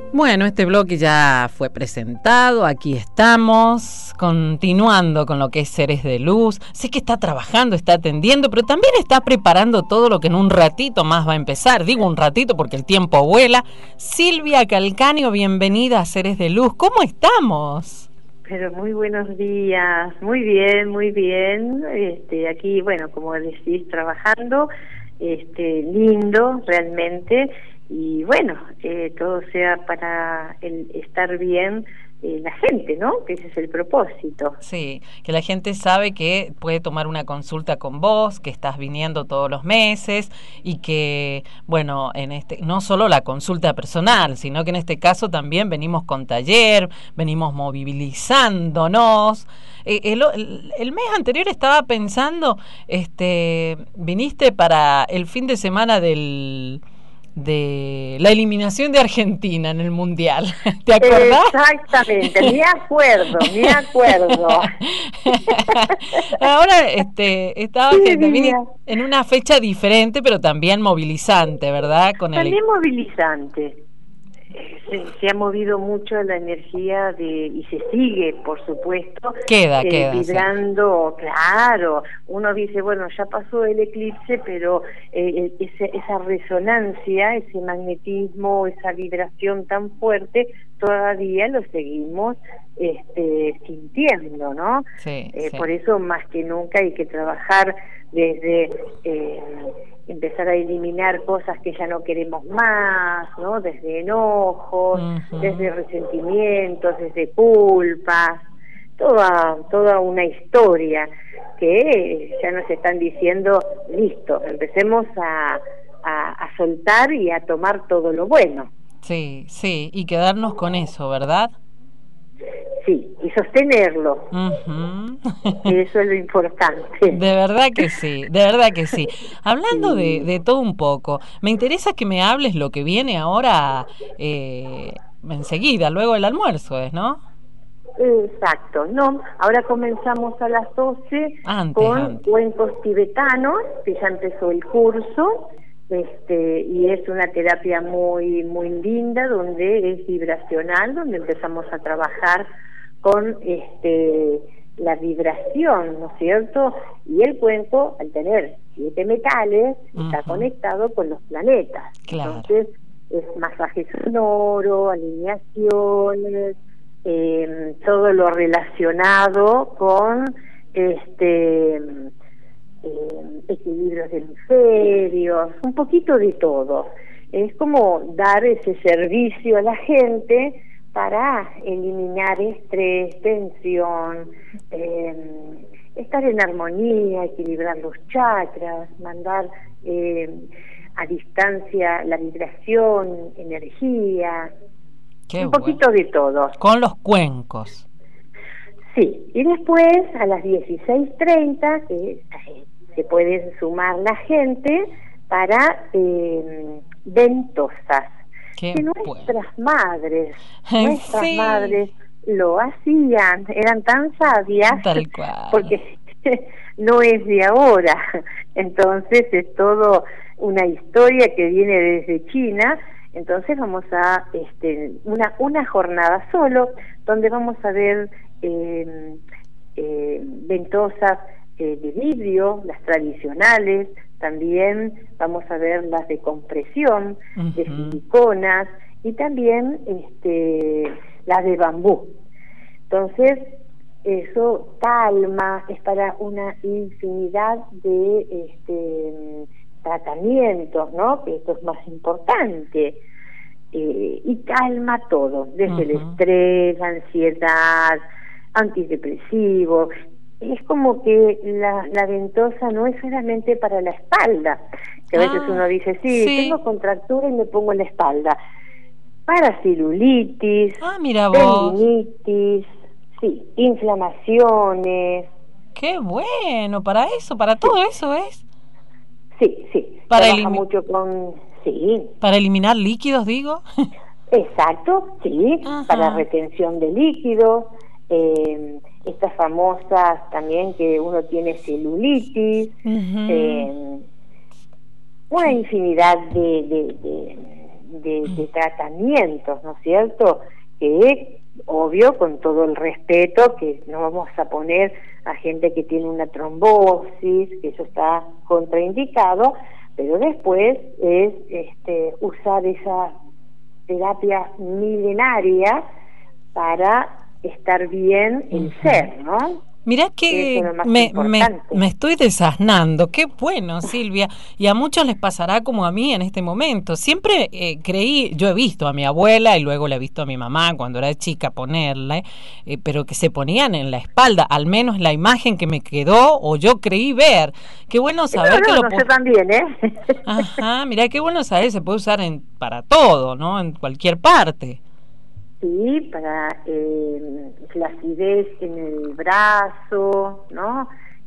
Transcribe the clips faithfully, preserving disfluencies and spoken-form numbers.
Bueno, este bloque ya fue presentado, aquí estamos, continuando con lo que es Seres de Luz. Sé que está trabajando, está atendiendo, pero también está preparando todo lo que en un ratito más va a empezar. Digo un ratito porque el tiempo vuela. Silvia Calcaño, bienvenida a Seres de Luz. ¿Cómo estamos? Pero muy buenos días, muy bien, muy bien. Este, aquí, bueno, como decís, trabajando, este, lindo realmente. Y bueno, que todo sea para el estar bien eh, la gente, ¿no? Que ese es el propósito. Sí, que la gente sabe que puede tomar una consulta con vos, que estás viniendo todos los meses y que, bueno, en este no solo la consulta personal, sino que en este caso también venimos con taller, venimos movilizándonos. Eh, el, el, el mes anterior estaba pensando, este, viniste para el fin de semana del... de la eliminación de Argentina en el Mundial. ¿Te acordás? Exactamente, me acuerdo, me acuerdo. Ahora este, estaba sí, también en una fecha diferente, pero también movilizante, ¿verdad? Con también el... movilizante. Se, se ha movido mucho la energía de y se sigue, por supuesto, queda, eh, queda, vibrando, sí. Claro, uno dice, bueno, ya pasó el eclipse, pero eh, ese, esa resonancia, ese magnetismo, esa vibración tan fuerte, todavía lo seguimos este, sintiendo, ¿no? Sí, eh, sí. Por eso, más que nunca, hay que trabajar desde... Eh, empezar a eliminar cosas que ya no queremos más, ¿no? Desde enojos, uh-huh. desde resentimientos, desde culpas, toda toda una historia que ya nos están diciendo, listo, empecemos a, a, a soltar y a tomar todo lo bueno. Sí, sí, y quedarnos con eso, ¿verdad? Sí, y sostenerlo. Uh-huh. Eso es lo importante. De verdad que sí, de verdad que sí. Hablando sí. de, de todo un poco, me interesa que me hables lo que viene ahora eh, enseguida, luego del almuerzo, ¿es, no? Exacto, no, ahora comenzamos a las doce antes, con antes. cuencos tibetanos, que ya empezó el curso. Este, y es una terapia muy muy linda, donde es vibracional, donde empezamos a trabajar con este la vibración, ¿no es cierto? Y el cuenco, al tener siete metales, uh-huh. está conectado con los planetas. Claro. Entonces, es masaje sonoro, alineaciones, eh, todo lo relacionado con este... Eh, equilibrios de hemisferios, un poquito de todo. Es como dar ese servicio a la gente para eliminar estrés, tensión, eh, estar en armonía, equilibrar los chakras, mandar eh, a distancia la vibración, energía, Qué un bueno. poquito de todo. Con los cuencos. Sí, y después a las dieciséis treinta que se puede sumar la gente para eh, ventosas. Qué que nuestras bueno. madres, nuestras sí. madres lo hacían, eran tan sabias, tal cual. Porque no es de ahora, entonces es todo una historia que viene desde China. Entonces vamos a este, una una jornada solo, donde vamos a ver eh, eh, ventosas eh, de vidrio, las tradicionales, también vamos a ver las de compresión, uh-huh. de siliconas, y también este, las de bambú. Entonces, eso calma, es para una infinidad de este, tratamientos, ¿no? Que esto es más importante. Eh, y calma todo, desde uh-huh. el estrés, la ansiedad, antidepresivo. Es como que la, la ventosa no es solamente para la espalda, que a veces ah, uno dice, sí, sí, tengo contractura y me pongo en la espalda. Para celulitis, ah, mira vos. tendinitis, sí, inflamaciones. Qué bueno, para eso, para todo sí. eso es. Sí, sí. Para Trabaja elimi- mucho con, sí. Para eliminar líquidos, digo. Exacto, sí, Ajá. Para retención de líquidos, eh, estas famosas también que uno tiene celulitis, uh-huh. eh, una infinidad de, de, de, de, de tratamientos, ¿no es cierto? Que, obvio, con todo el respeto, que no vamos a poner a gente que tiene una trombosis, que eso está contraindicado, pero después es este, usar esa terapia milenaria para estar bien el ser, ¿no? Mirá que me, me, me estoy desasnando. Qué bueno, Silvia. Y a muchos les pasará como a mí en este momento. Siempre eh, creí, yo he visto a mi abuela y luego la he visto a mi mamá cuando era chica ponerla, eh, pero que se ponían en la espalda, al menos la imagen que me quedó o yo creí ver. Qué bueno saber no, no, que lo no, puedo... también, ¿eh? Ajá, mirá qué bueno saber, se puede usar en para todo, ¿no? En cualquier parte. Sí, para eh, flacidez en el brazo, ¿no?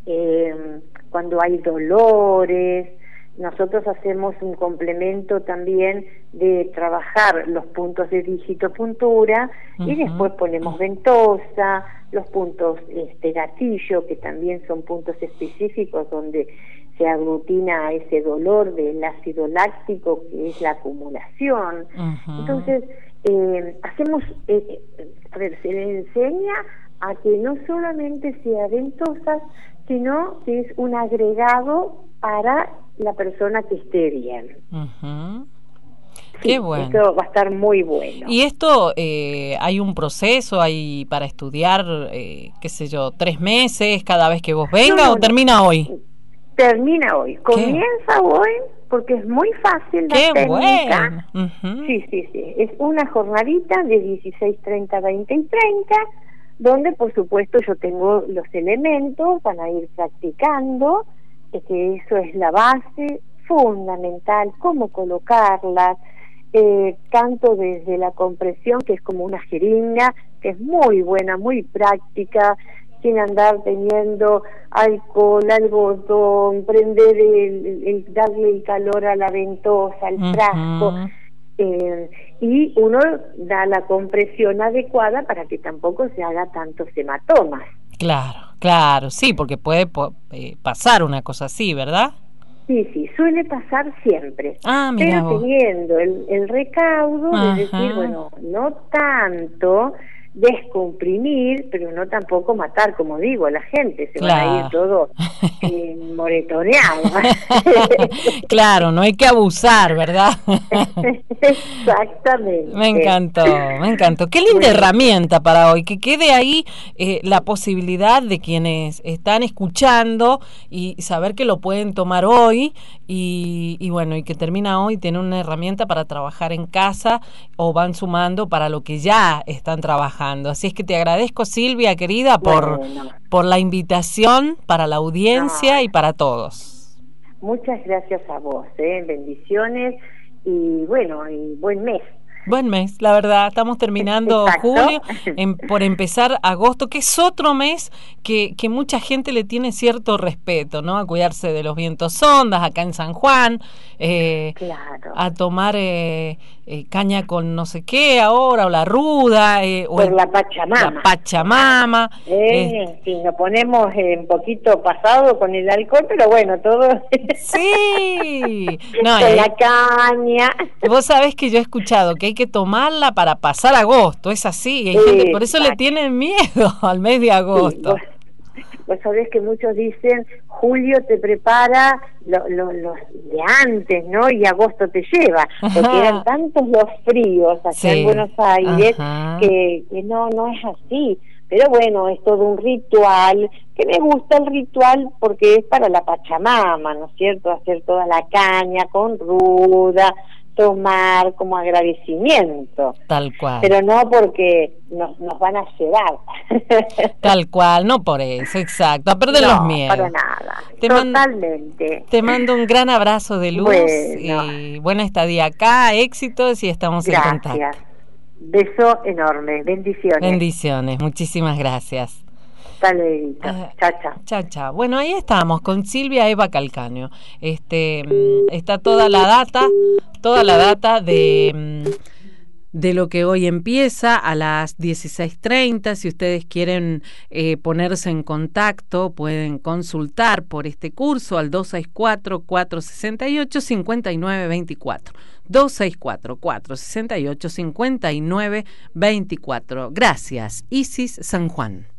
Eh, cuando hay dolores, nosotros hacemos un complemento también de trabajar los puntos de digitopuntura uh-huh. y después ponemos ventosa, los puntos este gatillo, que también son puntos específicos donde se aglutina ese dolor del ácido láctico, que es la acumulación. Uh-huh. Entonces, eh, hacemos, eh, a ver, se le enseña a que no solamente sea ventosas, sino que es un agregado para la persona que esté bien. Uh-huh. Sí, qué bueno. Esto va a estar muy bueno. Y esto, eh, hay un proceso hay para estudiar, eh, qué sé yo, tres meses cada vez que vos vengas, no, no, o termina no. hoy. Termina hoy, comienza ¿Qué? hoy, porque es muy fácil la ¡Qué técnica. Bueno! Uh-huh. Sí, sí, sí. Es una jornadita de dieciséis, treinta, veinte y treinta, donde por supuesto yo tengo los elementos, van a ir practicando, que eso es la base fundamental, cómo colocarlas, eh, tanto desde la compresión, que es como una jeringa, que es muy buena, muy práctica, sin andar teniendo alcohol, algodón, prender el, el, el darle el calor a la ventosa, al uh-huh. frasco, eh, y uno da la compresión adecuada para que tampoco se haga tantos hematomas. Claro, claro, sí, porque puede po- eh, pasar una cosa así, ¿verdad? Sí, sí, suele pasar siempre, ah, mira pero vos. teniendo el, el recaudo Ajá. de decir, bueno, no tanto descomprimir, pero no tampoco matar, como digo, a la gente, se claro. van a ir todos eh, moretoneados. Claro, no hay que abusar, ¿verdad? Exactamente. Me encantó, me encantó. Qué linda bueno. herramienta para hoy, que quede ahí eh, la posibilidad de quienes están escuchando y saber que lo pueden tomar hoy y, y bueno, y que termina hoy, tienen una herramienta para trabajar en casa o van sumando para lo que ya están trabajando. Así es que te agradezco, Silvia, querida, por, bueno. por la invitación para la audiencia no. y para todos. Muchas gracias a vos, ¿eh? Bendiciones y bueno, y buen mes. Buen mes, la verdad, estamos terminando Exacto. julio, en, por empezar agosto, que es otro mes que, que mucha gente le tiene cierto respeto, ¿no? A cuidarse de los vientos ondas, acá en San Juan, eh, claro. a tomar eh, eh, caña con no sé qué ahora, o la ruda, eh, o por el, la Pachamama. La Pachamama. Eh, eh. Sí, nos ponemos eh, un poquito pasado con el alcohol, pero bueno, todo... Sí. No, con eh, la caña. Vos sabés que yo he escuchado que hay que tomarla para pasar agosto, es así, hay gente, por eso le tienen miedo al mes de agosto. Sí, vos, vos sabés que muchos dicen, julio te prepara los lo, lo de antes, ¿no? Y agosto te lleva, porque Ajá. eran tantos los fríos allá sí. en Buenos Aires que, que no, no es así. Pero bueno, es todo un ritual, que me gusta el ritual porque es para la Pachamama, ¿no es cierto? Hacer toda la caña con ruda, tomar como agradecimiento. Tal cual. Pero no porque nos, nos van a llevar. Tal cual, no por eso, exacto, a perder no, los miedos. para nada, te totalmente. Mando, te mando un gran abrazo de luz bueno. y buena estadía acá, éxitos y estamos gracias. en contacto. Beso enorme, bendiciones. Bendiciones, muchísimas gracias. Hasta luego. Uh, chao, chao. Chao, chao. Bueno, ahí estamos con Silvia Eva Calcaño. Este, está toda la data, toda la data de de lo que hoy empieza a las dieciséis treinta. Si ustedes quieren eh, ponerse en contacto, pueden consultar por este curso al dos seis cuatro, cuatro seis ocho, cinco nueve dos cuatro. dos seis cuatro, cuatro seis ocho, cinco nueve dos cuatro. Gracias, Isis San Juan.